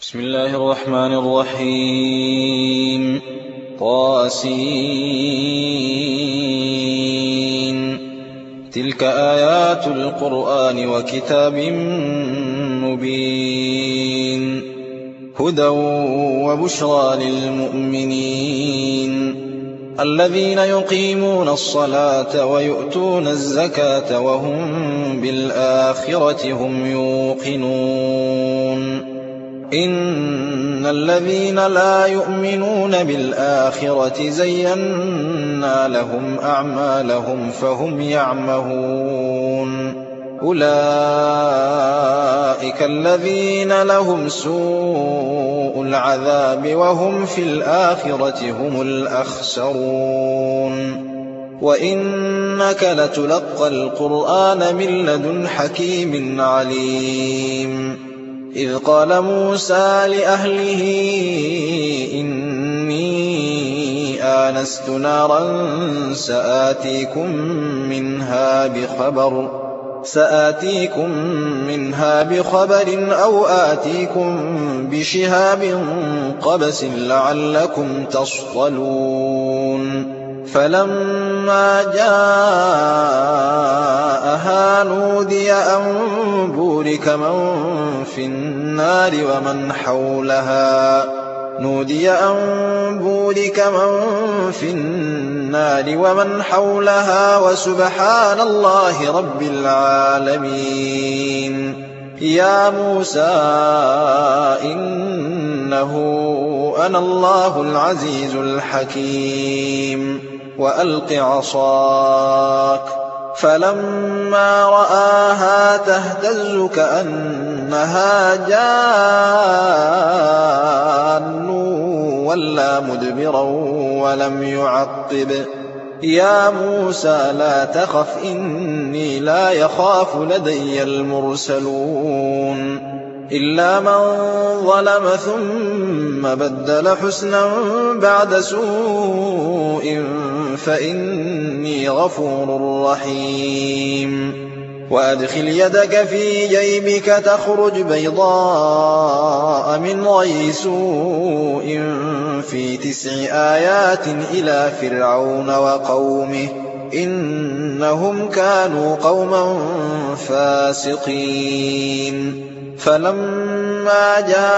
بسم الله الرحمن الرحيم. طاسين. تلك آيات القرآن وكتاب مبين هدى وبشرى للمؤمنين الذين يقيمون الصلاة ويؤتون الزكاة وهم بالآخرة هم يوقنون. إن الذين لا يؤمنون بالآخرة زينا لهم أعمالهم فهم يعمهون. أولئك الذين لهم سوء العذاب وهم في الآخرة هم الأخسرون. وإنك لتلقى القرآن من لدن حكيم عليم. إذ قال موسى لأهله إني آنست نارا سآتيكم منها بخبر أو آتيكم بشهاب قبس لعلكم تصطلون. فلما جاءها نودي أن بورك من في النار ومن حولها وسبحان الله رب العالمين. يا موسى إنه أنا الله العزيز الحكيم. وألق عصاك. فلما رآها تهتز كأنها جان ولا مدبرا ولم يعقب. يا موسى لا تخف إني لا يخاف لدي المرسلون. إلا من ظلم ثم بدل حسنا بعد سوء فإني غفور رحيم. وأدخل يدك في جيبك تخرج بيضاء من غير سوء في 9 آيات إلى فرعون وقومه إنهم كانوا قوما فاسقين. فلما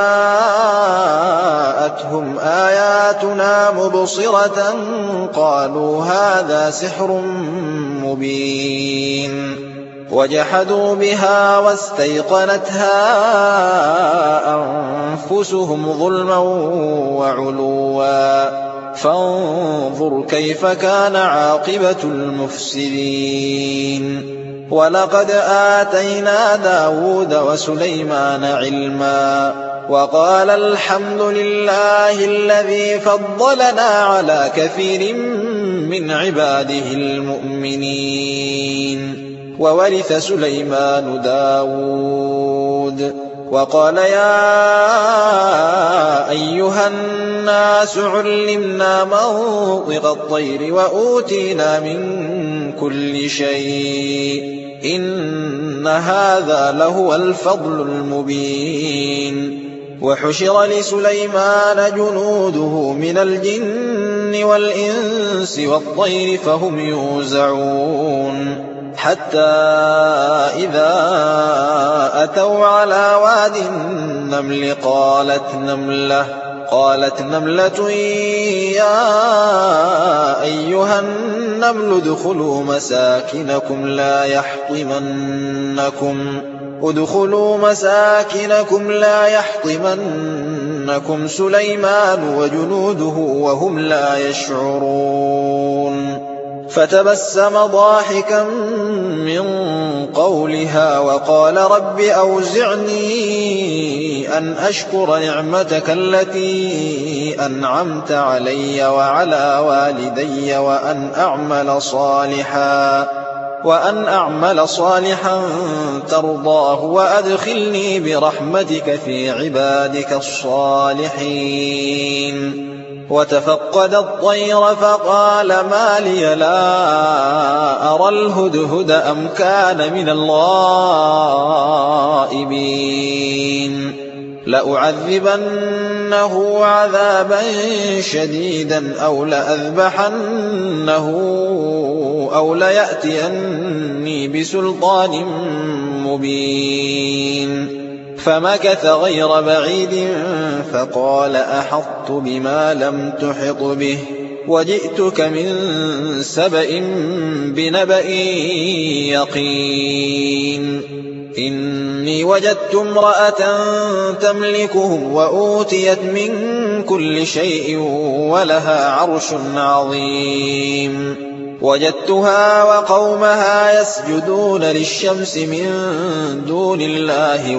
جاءتهم آياتنا مبصرة قالوا هذا سحر مبين. وجحدوا بها واستيقنتها أنفسهم ظلما وعلوا فانظر كيف كان عاقبة المفسدين. ولقد آتينا داود وسليمان علما وقال الحمد لله الذي فضلنا على كثير من عباده المؤمنين. وورث سليمان داود. وقال يا أيها الناس علمنا منطق الطير وأوتينا من كل شيء إن هذا لهو الفضل المبين. وحشر لسليمان جنوده من الجن والإنس والطير فهم يوزعون. حتى إذا أتوا على واد النمل قالت نملة يا أيها النمل ادخلوا مساكنكم لا يحطمنكم سليمان وجنوده وهم لا يشعرون. فتبسم ضاحكا من قولها وقال رب أوزعني أن أشكر نعمتك التي أنعمت علي وعلى والدي وأن أعمل صالحا ترضاه وأدخلني برحمتك في عبادك الصالحين. وتفقد الطير فقال ما لي لا أرى الهدهد أم كان من الغائبين لأعذبنه عذابا شديدا أو لأذبحنه أو ليأتيني بسلطان مبين فمكث غير بعيد فقال أحطت بما لم تحط به وجئتك من سبأ بنبأ يقين إني وجدت امرأة تملكهم وأوتيت من كل شيء ولها عرش عظيم وجدتها وقومها يسجدون للشمس من دون الله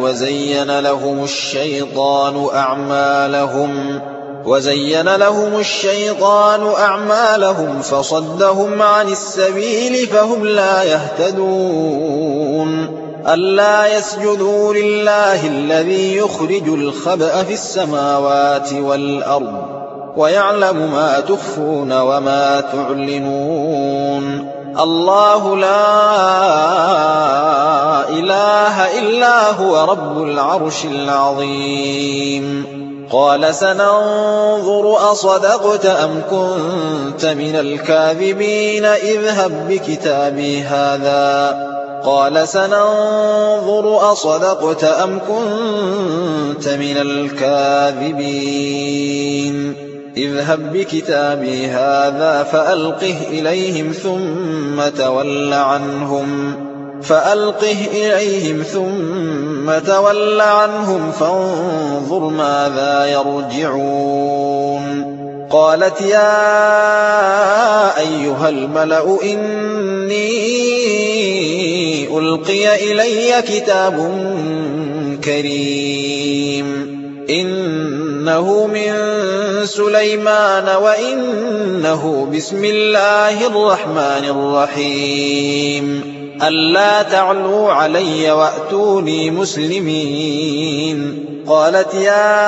وزين لهم الشيطان أعمالهم فصدهم عن السبيل فهم لا يهتدون ألا يسجدوا لله الذي يخرج الخبأ في السماوات والأرض ويعلم ما تخفون وما تعلنون الله لا إله إلا هو رب العرش العظيم قال سننظر أصدقت أم كنت من الكاذبين اذهب بكتابي هذا فألقه إليهم ثم تول عنهم فانظر ماذا يرجعون قالت يا أيها الملأ إني ألقي إلي كتاب كريم إنه من سليمان وإنه بسم الله الرحمن الرحيم ألا تعلوا علي وأتوني مسلمين قالت يا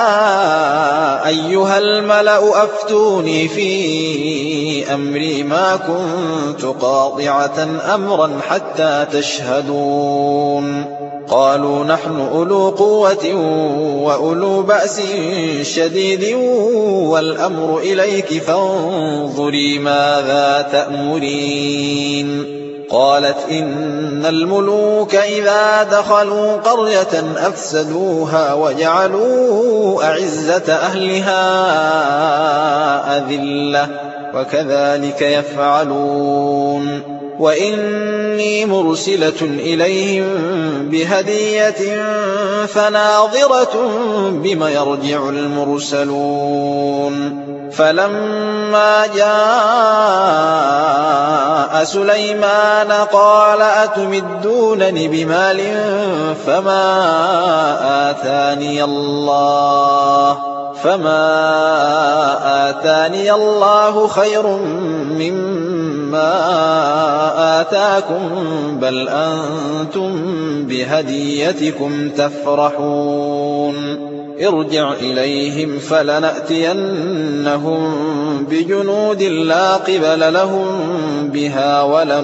أيها الملأ أفتوني في أمري ما كنت قاطعة أمرا حتى تشهدون قالوا نحن أولو قوة وأولو بأس شديد والأمر إليك فانظري ماذا تأمرين قالت إن الملوك إذا دخلوا قرية أفسدوها وجعلوا أعزة أهلها أذلة وكذلك يفعلون وإني مرسلة إليهم بهدية فناظرة بم يرجع المرسلون فلما جاء سليمان قال أتمدونني بمال فما آتاني الله خير مما آتاكم بل أنتم بهديتكم تفرحون ارجع إليهم فلنأتينهم بجنود لا قبل لهم بها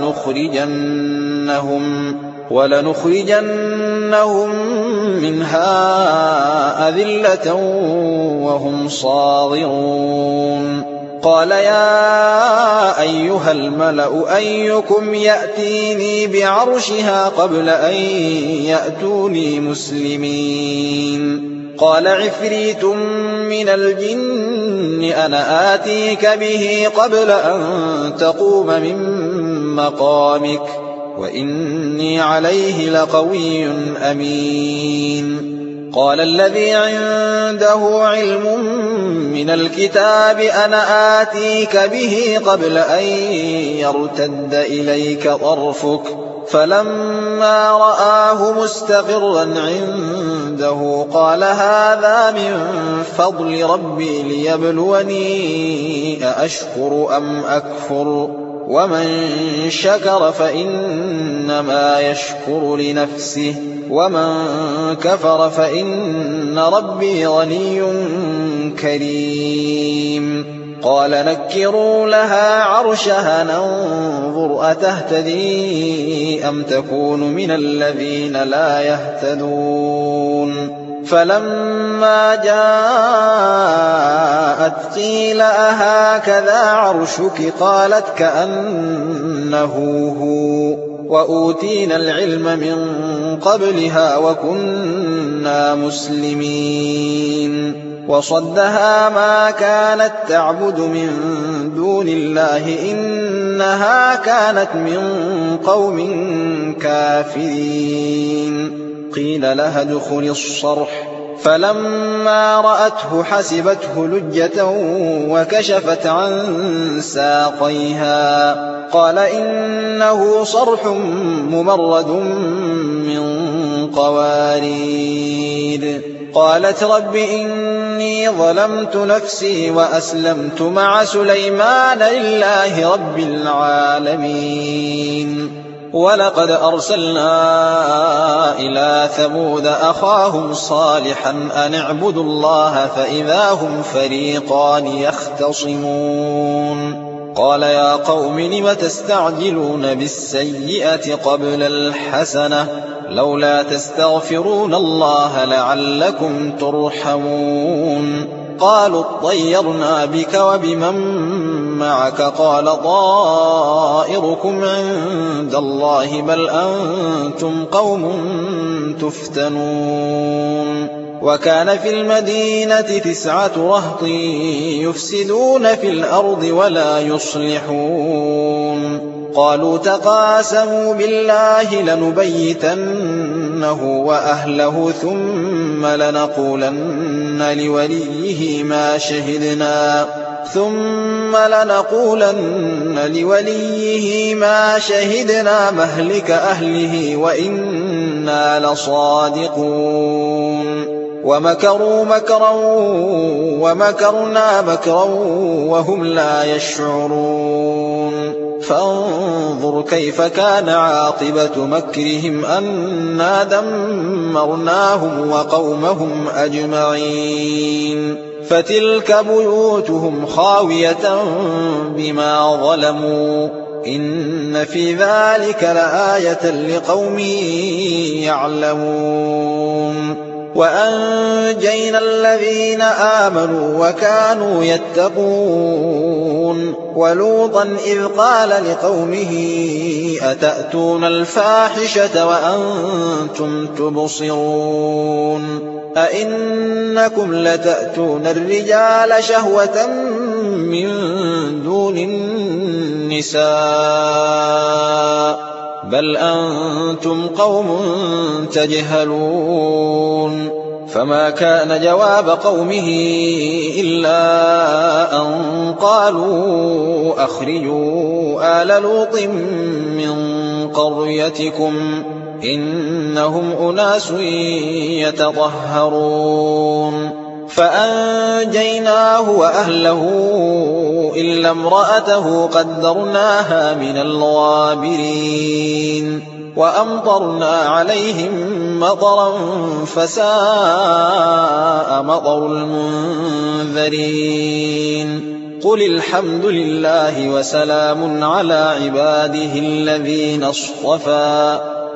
ولنخرجنهم منها أذلة وهم صاغرون قال يا أيها الملأ أيكم يأتيني بعرشها قبل أن يأتوني مسلمين قال عفريت من الجن أنا آتيك به قبل أن تقوم من مقامك وإني عليه لقوي أمين قال الذي عنده علم من الكتاب أنا آتيك به قبل أن يرتد إليك طرفك فلما رآه مستقرا عنده قال هذا من فضل ربي ليبلوني أأشكر أم أكفر ومن شكر فإنما يشكر لنفسه ومن كفر فإن ربي غني كريم قال نكروا لها عرشها ننظر أتهتدي أم تكون من الذين لا يهتدون فلما جاءت قيل أهكذا عرشك قالت كأنه هو وأوتينا العلم من قبلها وكنا مسلمين وصدها ما كانت تعبد من دون الله إنها كانت من قوم كافرين قيل لها ادخل الصرح فلما رأته حسبته لجة وكشفت عن ساقيها قال إنه صرح ممرد من قوارير قالت رب إني ظلمت نفسي وأسلمت مع سليمان لله رب العالمين ولقد أرسلنا إلى ثمود أخاهم صالحا أن اعبدوا الله فإذا هم فريقان يختصمون قال يا قوم لم تستعجلون بالسيئة قبل الحسنة لولا تستغفرون الله لعلكم ترحمون قالوا اطيرنا بك وبمن معك قال طائركم عند الله بل أنتم قوم تفتنون وكان في المدينة 9 رهط يفسدون في الأرض ولا يصلحون قالوا تقاسموا بالله لنبيتنه وأهله ثم لنقولن لوليه ما شهدنا مهلك أهله وإنا لصادقون ومكروا مكرا ومكرنا مكرا وهم لا يشعرون فانظر كيف كان عاقبة مكرهم أنا دمرناهم وقومهم أجمعين فتلك بيوتهم خاوية بما ظلموا إن في ذلك لآية لقوم يعلمون وأنجينا الذين آمنوا وكانوا يتقون ولوطا إذ قال لقومه أتأتون الفاحشة وأنتم تبصرون أئنكم لتأتون الرجال شهوة من دون النساء بل أنتم قوم تجهلون فما كان جواب قومه إلا أن قالوا أخرجوا آل لوط من قريتكم إنهم أناس يتطهرون فأنجيناه وأهله إلا امرأته قدرناها من الغابرين وأمطرنا عليهم مطرا فساء مطر المنذرين قل الحمد لله وسلام على عباده الذين اصطفى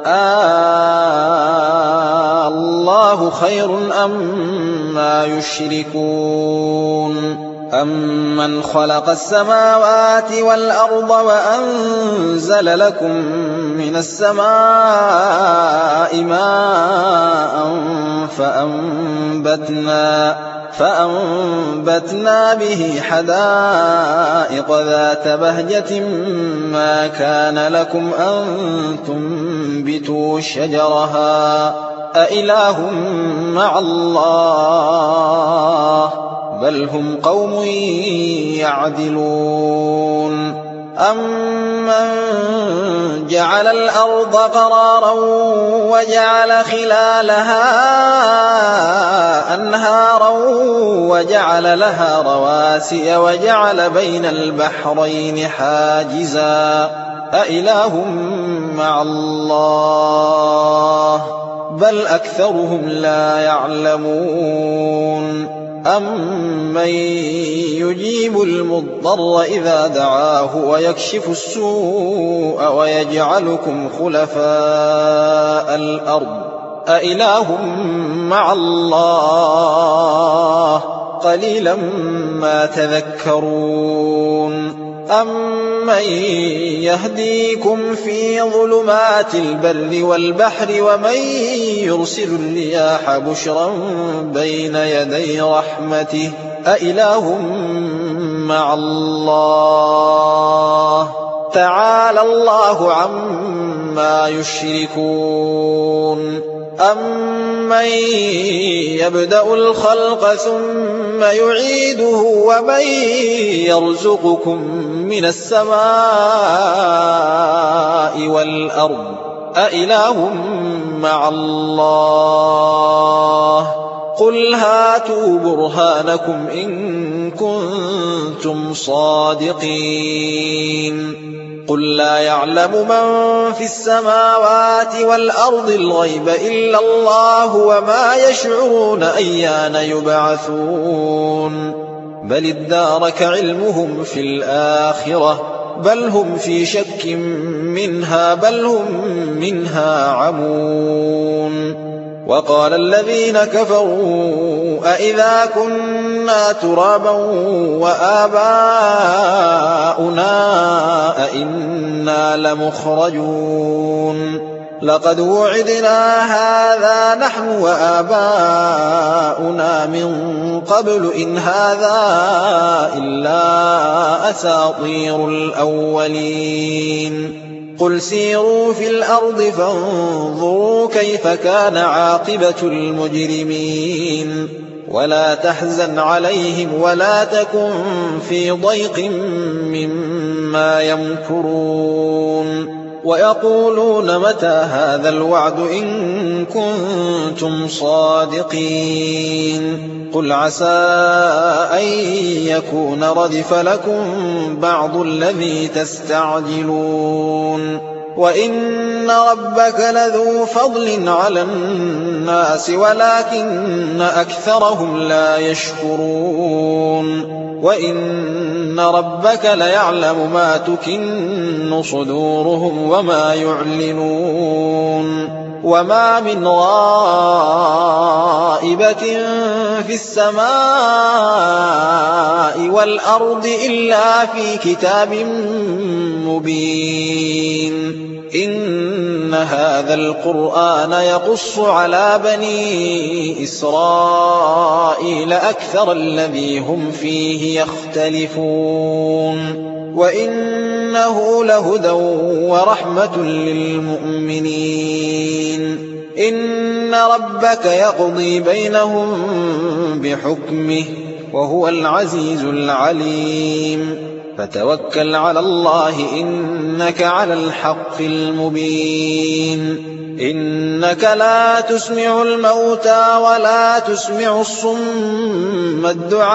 الله خير أما يشركون أمن خلق السماوات والأرض وأنزل لكم من السماء ماء فأنبتنا به حدائق ذات بهجة ما كان لكم أن تنبتوا شجرها أإله مع الله بل هم قوم يعدلون أمن جعل الأرض قرارا وجعل خلالها أنهارا وجعل لها رواسي وجعل بين البحرين حاجزا أإله مع الله بل أكثرهم لا يعلمون أمن يجيب المضطر إذا دعاه ويكشف السوء ويجعلكم خلفاء الأرض أإله مع الله قليلا ما تذكرون أمن يهديكم في ظلمات البر والبحر ومن يرسل الرياح بشرا بين يدي رحمته أإله مع الله تعالى الله عما يشركون أمن يبدأ الخلق ثم يعيده ومن يرزقكم من السماء والأرض أإله مع الله قل هاتوا برهانكم إن كنتم صادقين قل لا يعلم من في السماوات والأرض الغيب إلا الله وما يشعرون أيان يبعثون بل ادارك علمهم في الآخرة بل هم في شك منها بل هم منها عمون وقال الذين كفروا أإذا كنا ترابا وآباؤنا أإنا لمخرجون لقد وعدنا هذا نحن وآباؤنا من قبل إن هذا إلا أساطير الأولين قل سيروا في الأرض فانظروا كيف كان عاقبة المجرمين ولا تحزن عليهم ولا تكن في ضيق مما يمكرون ويقولون متى هذا الوعد إن كنتم صادقين قل عسى أن يكون ردف لكم بعض الذي تستعجلون وإن ربك لذو فضل على الناس ولكن أكثرهم لا يشكرون وإن ربك ليعلم ما تكن صدورهم وما يعلنون وما من غائبة في السماء والأرض إلا في كتاب مبين إن هذا القرآن يقص على بني إسرائيل أكثر الذي هم فيه يختلفون وإنه لهدى ورحمة للمؤمنين إن ربك يقضي بينهم بحكمه وهو العزيز العليم فتوكل على الله إنك على الحق المبين إنك لا تسمع الموتى ولا تسمع الصم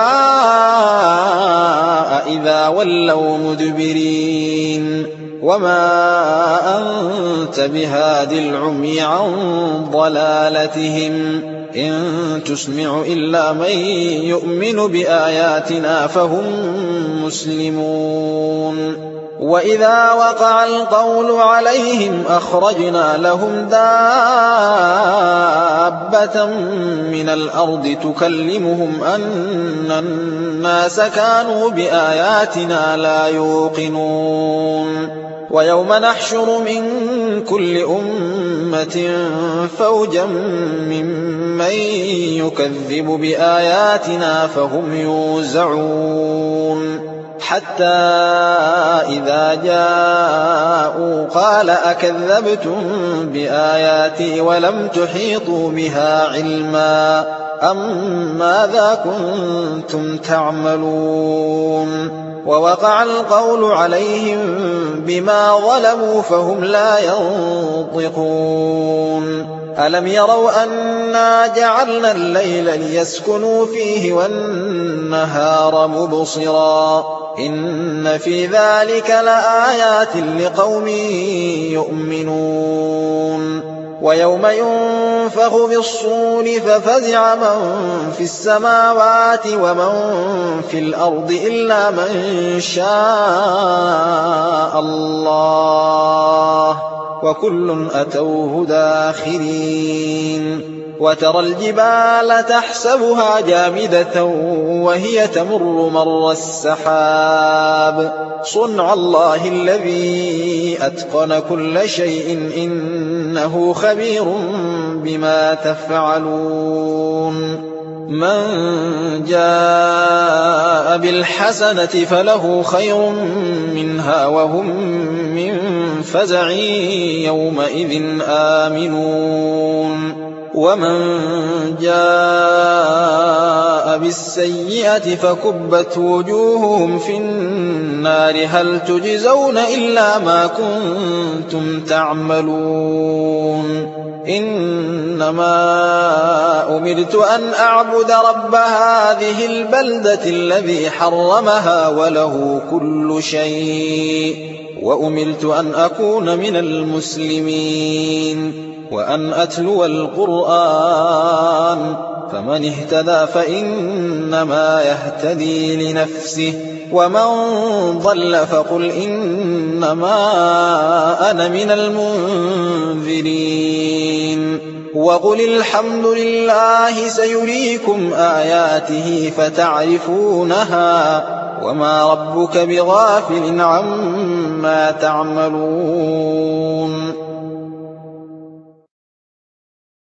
الدعاء إذا ولوا مدبرين وما أنت بهاد العمي عن ضلالتهم إن تسمع إلا من يؤمن بآياتنا فهم مسلمون وإذا وقع القول عليهم أخرجنا لهم دابة من الأرض تكلمهم أن الناس كانوا بآياتنا لا يوقنون ويوم نحشر من كل أمة فوجا ممن يكذب بآياتنا فهم يوزعون حتى إذا جاءوا قال أكذبتم بآياتي ولم تحيطوا بها علما أم ماذا كنتم تعملون ووقع القول عليهم بما ظلموا فهم لا ينطقون ألم يروا أنا جعلنا الليل ليسكنوا فيه والنهار مبصرا إن في ذلك لآيات لقوم يؤمنون ويوم ينفخ في الصور ففزع من في السماوات ومن في الأرض إلا من شاء الله وكل أتوه داخرين وترى الجبال تحسبها جامدة وهي تمر مر السحاب صنع الله الذي أتقن كل شيء إنه خبير بما تفعلون من جاء بالحسنة فله خير منها وهم من فزع يومئذ آمنون ومن جاء بالسيئة فكبت وجوههم في النار هل تجزون إلا ما كنتم تعملون إنما أمرت أن أعبد رب هذه البلدة الذي حرمها وله كل شيء وأمرت أن أكون من المسلمين وأن أتلو القرآن فمن اهتدى فإنما يهتدي لنفسه ومن ضل فقل إنما أنا من المنذرين وقل الحمد لله سيريكم آياته فتعرفونها وما ربك بغافل عما تعملون